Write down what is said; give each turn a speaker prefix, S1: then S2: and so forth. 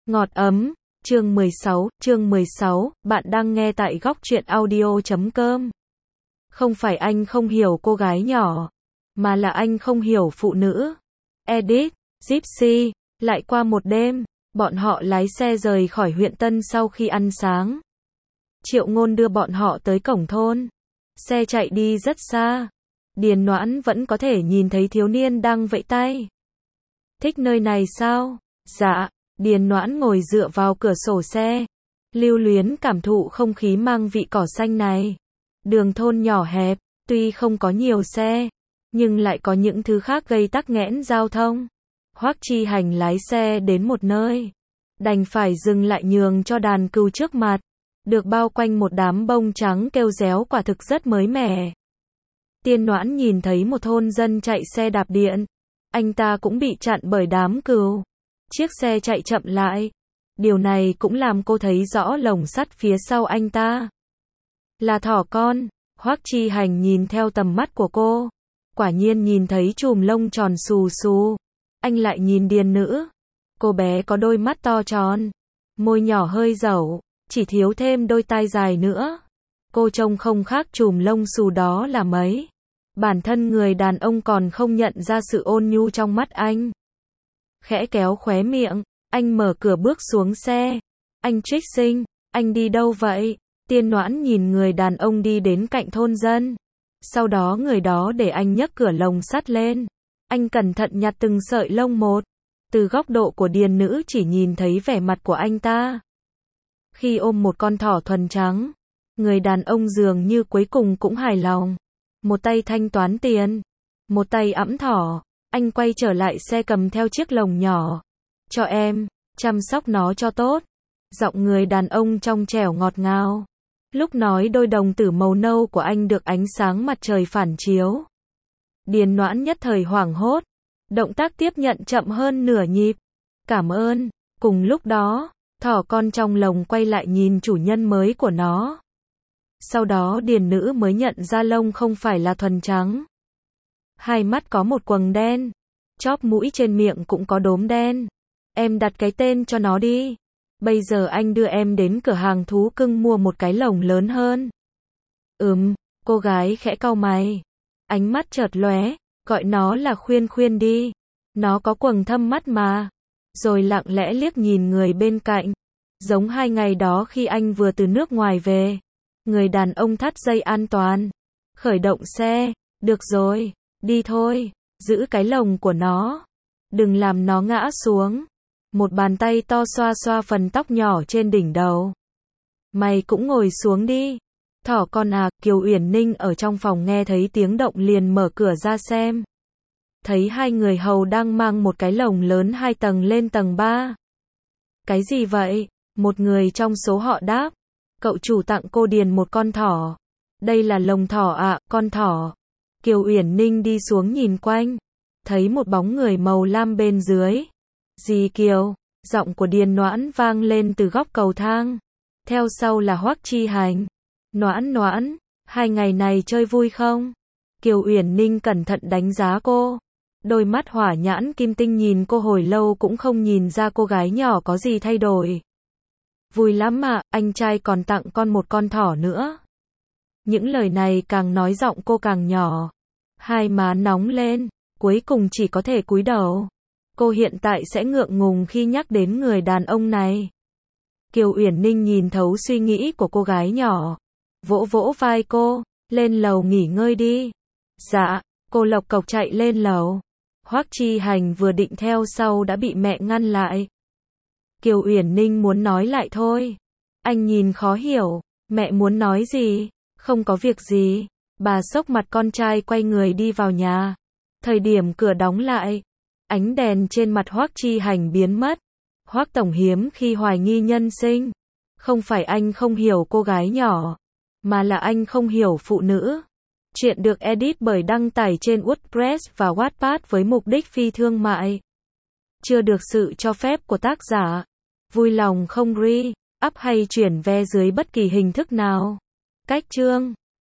S1: Ngọt ấm, chương 16, bạn đang nghe tại góc truyện audio.com. Không phải anh không hiểu cô gái nhỏ, mà là anh không hiểu phụ nữ. Edit, Gypsy, lại qua một đêm, bọn họ lái xe rời khỏi huyện Tân sau khi ăn sáng. Triệu Ngôn đưa bọn họ tới cổng thôn. Xe chạy đi rất xa. Điền Noãn vẫn có thể nhìn thấy thiếu niên đang vẫy tay. Thích nơi này sao? Dạ. Điền Noãn ngồi dựa vào cửa sổ xe, lưu luyến cảm thụ không khí mang vị cỏ xanh này. Đường thôn nhỏ hẹp, tuy không có nhiều xe, nhưng lại có những thứ khác gây tắc nghẽn giao thông. Hoắc Chi Hành lái xe đến một nơi, đành phải dừng lại nhường cho đàn cừu trước mặt, được bao quanh một đám bông trắng kêu réo quả thực rất mới mẻ. Điền Noãn nhìn thấy một thôn dân chạy xe đạp điện, anh ta cũng bị chặn bởi đám cừu. Chiếc xe chạy chậm lại. Điều này cũng làm cô thấy rõ lồng sắt phía sau anh ta. Là thỏ con. Hoắc Chi Hành nhìn theo tầm mắt của cô. Quả nhiên nhìn thấy chùm lông tròn xù xù. Anh lại nhìn Điền nữ. Cô bé có đôi mắt to tròn, môi nhỏ hơi dẩu, chỉ thiếu thêm đôi tai dài nữa. Cô trông không khác chùm lông xù đó là mấy. Bản thân người đàn ông còn không nhận ra sự ôn nhu trong mắt anh. Khẽ kéo khóe miệng, anh mở cửa bước xuống xe. Anh Trích Sinh, anh đi đâu vậy? Điền Noãn nhìn người đàn ông đi đến cạnh thôn dân. Sau đó người đó để anh nhấc cửa lồng sắt lên. Anh cẩn thận nhặt từng sợi lông một. Từ góc độ của Điền nữ chỉ nhìn thấy vẻ mặt của anh ta. Khi ôm một con thỏ thuần trắng, người đàn ông dường như cuối cùng cũng hài lòng. Một tay thanh toán tiền, một tay ẵm thỏ. Anh quay trở lại xe cầm theo chiếc lồng nhỏ. Cho em, chăm sóc nó cho tốt. Giọng người đàn ông trong trẻo ngọt ngào. Lúc nói đôi đồng tử màu nâu của anh được ánh sáng mặt trời phản chiếu. Điền Noãn nhất thời hoảng hốt. Động tác tiếp nhận chậm hơn nửa nhịp. Cảm ơn. Cùng lúc đó, thỏ con trong lồng quay lại nhìn chủ nhân mới của nó. Sau đó Điền nữ mới nhận ra lông không phải là thuần trắng. Hai mắt có một quầng đen, chóp mũi trên miệng cũng có đốm đen. Em đặt cái tên cho nó đi. Bây giờ anh đưa em đến cửa hàng thú cưng mua một cái lồng lớn hơn. Cô gái khẽ cau mày. Ánh mắt chợt lóe, gọi nó là Khuyên Khuyên đi. Nó có quầng thâm mắt mà. Rồi lặng lẽ liếc nhìn người bên cạnh. Giống 2 ngày đó khi anh vừa từ nước ngoài về. Người đàn ông thắt dây an toàn. Khởi động xe. Được rồi. Đi thôi, giữ cái lồng của nó. Đừng làm nó ngã xuống. Một bàn tay to xoa xoa phần tóc nhỏ trên đỉnh đầu. Mày cũng ngồi xuống đi. Thỏ con à, Kiều Uyển Ninh ở trong phòng nghe thấy tiếng động liền mở cửa ra xem. Thấy hai người hầu đang mang một cái lồng lớn 2 tầng lên tầng 3. Cái gì vậy? Một người trong số họ đáp. Cậu chủ tặng cô Điền một con thỏ. Đây là lồng thỏ ạ, con thỏ. Kiều Uyển Ninh đi xuống nhìn quanh, thấy một bóng người màu lam bên dưới. Dì Kiều, giọng của Điền Noãn vang lên từ góc cầu thang. Theo sau là Hoắc Chi Hành. Noãn, 2 ngày này chơi vui không? Kiều Uyển Ninh cẩn thận đánh giá cô. Đôi mắt hỏa nhãn kim tinh nhìn cô hồi lâu cũng không nhìn ra cô gái nhỏ có gì thay đổi. Vui lắm mà, anh trai còn tặng con một con thỏ nữa. Những lời này càng nói giọng cô càng nhỏ. Hai má nóng lên, cuối cùng chỉ có thể cúi đầu. Cô hiện tại sẽ ngượng ngùng khi nhắc đến người đàn ông này. Kiều Uyển Ninh nhìn thấu suy nghĩ của cô gái nhỏ. Vỗ vỗ vai cô, lên lầu nghỉ ngơi đi. Dạ, cô lộc cộc chạy lên lầu. Hoắc Chi Hành vừa định theo sau đã bị mẹ ngăn lại. Kiều Uyển Ninh muốn nói lại thôi. Anh nhìn khó hiểu, mẹ muốn nói gì? Không có việc gì. Bà sốc mặt con trai quay người đi vào nhà. Thời điểm cửa đóng lại, ánh đèn trên mặt Hoắc Chi Hành biến mất. Hoắc tổng hiếm khi hoài nghi nhân sinh. Không phải anh không hiểu cô gái nhỏ, mà là anh không hiểu phụ nữ. Chuyện được edit bởi đăng tải trên WordPress và Wattpad với mục đích phi thương mại. Chưa được sự cho phép của tác giả. Vui lòng không re, up hay chuyển ve dưới bất kỳ hình thức nào. Cách chương